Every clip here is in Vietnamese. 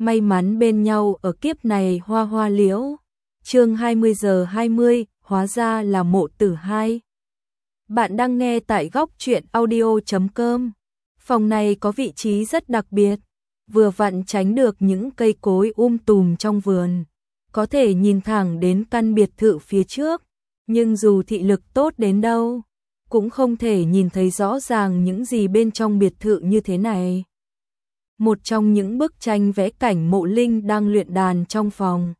may mắn bên nhau ở kiếp này hoa hoa liễu. Chương 20:20, hóa ra là Mộ Tử 2. Bạn đang nghe tại góc truyện audio.com. Phòng này có vị trí rất đặc biệt, vừa vặn tránh được những cây cối tùm trong vườn, có thể nhìn thẳng đến căn biệt thự phía trước, nhưng dù thị lực tốt đến đâu, cũng không thể nhìn thấy rõ ràng những gì bên trong biệt thự như thế này. Một trong những bức tranh vẽ cảnh Mộ Linh đang luyện đàn trong phòng.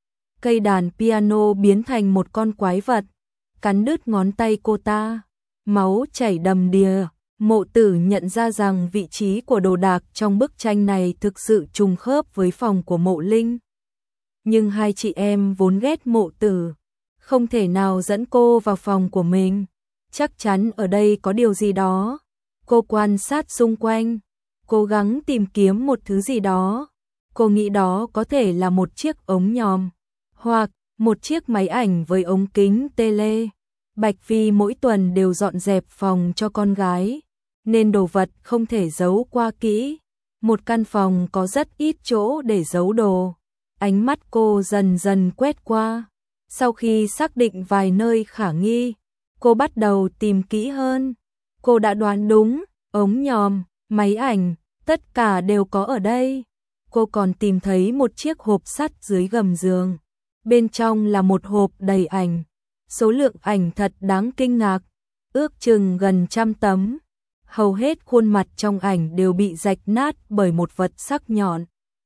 Cây đàn piano biến thành một con quái vật, cắn đứt ngón tay cô ta, máu chảy đầm đìa. Mộ Tử nhận ra rằng vị trí của đồ đạc trong bức tranh này thực sự trùng khớp với phòng của Mộ Linh. Nhưng hai chị em vốn ghét Mộ Tử, không thể nào dẫn cô vào phòng của mình. Chắc chắn ở đây có điều gì đó. Cô quan sát xung quanh, cố gắng tìm kiếm một thứ gì đó. Cô nghĩ đó có thể là một chiếc ống nhòm, hoặc một chiếc máy ảnh với ống kính tele. Bạch Phi mỗi tuần đều dọn dẹp phòng cho con gái, nên đồ vật không thể giấu qua kỹ. Một căn phòng có rất ít chỗ để giấu đồ. Ánh mắt cô dần dần quét qua. Sau khi xác định vài nơi khả nghi, cô bắt đầu tìm kỹ hơn. Cô đã đoán đúng, ống nhòm, máy ảnh, tất cả đều có ở đây. Cô còn tìm thấy một chiếc hộp sắt dưới gầm giường. Bên trong là một hộp đầy ảnh. Số lượng ảnh thật đáng kinh ngạc, ước chừng gần 100 tấm. Hầu hết khuôn mặt trong ảnh đều bị rạch nát bởi một vật sắc nhọn.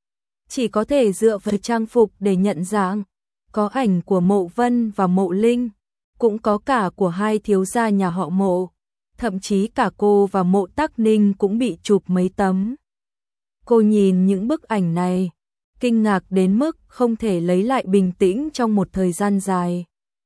Chỉ có thể dựa vào trang phục để nhận dạng. Có ảnh của Mộ Vân và Mộ Linh, cũng có cả của hai thiếu gia nhà họ Mộ. Thậm chí cả cô và Mộ Tắc Ninh cũng bị chụp mấy tấm. Cô nhìn những bức ảnh này, kinh ngạc đến mức không thể lấy lại bình tĩnh trong một thời gian dài.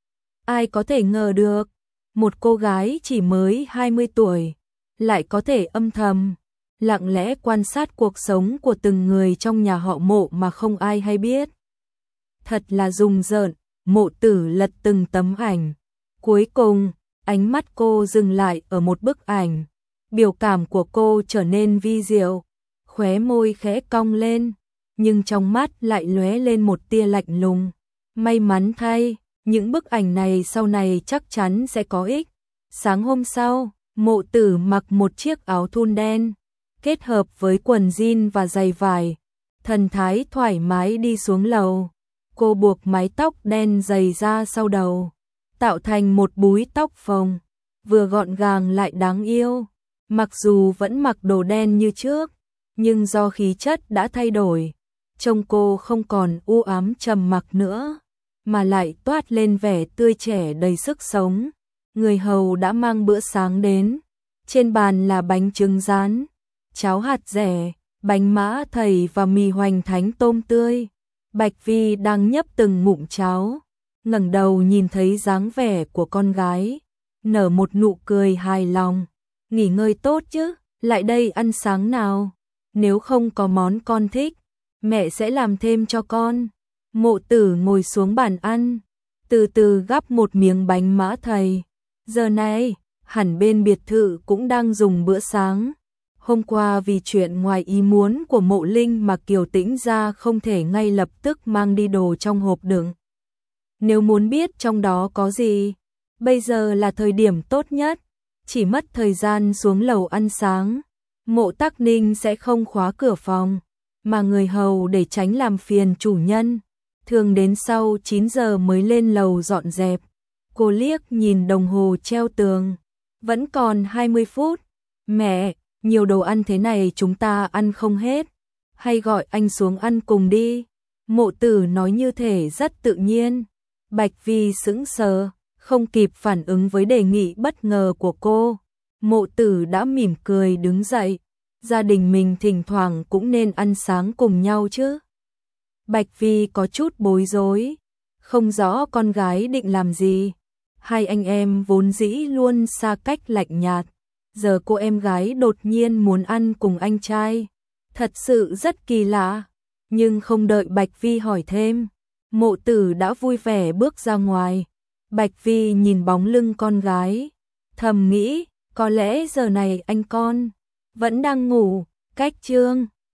Ai có thể ngờ được, một cô gái chỉ mới 20 tuổi, lại có thể âm thầm, lặng lẽ quan sát cuộc sống của từng người trong nhà họ Mộ mà không ai hay biết. Thật là rùng rợn. Mộ Tử lật từng tấm ảnh. Cuối cùng, ánh mắt cô dừng lại ở một bức ảnh. Biểu cảm của cô trở nên vi diệu, khóe môi khẽ cong lên, nhưng trong mắt lại lóe lên một tia lạnh lùng. May mắn thay, những bức ảnh này sau này chắc chắn sẽ có ích. Sáng hôm sau, Mộ Tử mặc một chiếc áo thun đen, kết hợp với quần jean và giày vải, thần thái thoải mái đi xuống lầu. Cô buộc mái tóc đen dày ra sau đầu, tạo thành một búi tóc phồng, vừa gọn gàng lại đáng yêu. Mặc dù vẫn mặc đồ đen như trước, nhưng do khí chất đã thay đổi, trông cô không còn u ám trầm mặc nữa, mà lại toát lên vẻ tươi trẻ đầy sức sống. Người hầu đã mang bữa sáng đến. Trên bàn là bánh trứng rán, cháo hạt dẻ, bánh mã thầy và mì hoành thánh tôm tươi. Bạch Phi đang nhấp từng ngụm cháo, ngẩng đầu nhìn thấy dáng vẻ của con gái, nở một nụ cười hài lòng. Nghỉ ngơi tốt chứ, lại đây ăn sáng nào. Nếu không có món con thích, mẹ sẽ làm thêm cho con. Mộ Tử ngồi xuống bàn ăn, từ từ gắp một miếng bánh mã thầy. Giờ này, hẳn bên biệt thự cũng đang dùng bữa sáng. Hôm qua vì chuyện ngoài ý muốn của Mộ Linh mà Kiều Tĩnh ra không thể ngay lập tức mang đi đồ trong hộp đựng. Nếu muốn biết trong đó có gì, bây giờ là thời điểm tốt nhất. Chỉ mất thời gian xuống lầu ăn sáng, Mộ Tắc Ninh sẽ không khóa cửa phòng, mà người hầu để tránh làm phiền chủ nhân, thường đến sau 9 giờ mới lên lầu dọn dẹp. Cô liếc nhìn đồng hồ treo tường, vẫn còn 20 phút. Mẹ, nhiều đồ ăn thế này chúng ta ăn không hết, hay gọi anh xuống ăn cùng đi. Mộ Tử nói như thể rất tự nhiên. Bạch Vi sững sờ, không kịp phản ứng với đề nghị bất ngờ của cô. Mộ Tử đã mỉm cười đứng dậy. Gia đình mình thỉnh thoảng cũng nên ăn sáng cùng nhau chứ. Bạch Vi có chút bối rối, không rõ con gái định làm gì. Hai anh em vốn dĩ luôn xa cách lạnh nhạt, giờ cô em gái đột nhiên muốn ăn cùng anh trai, thật sự rất kỳ lạ. Nhưng không đợi Bạch Vi hỏi thêm, Mộ Tử đã vui vẻ bước ra ngoài. Bạch Vi nhìn bóng lưng con gái, thầm nghĩ, có lẽ giờ này anh con vẫn đang ngủ. Cách chương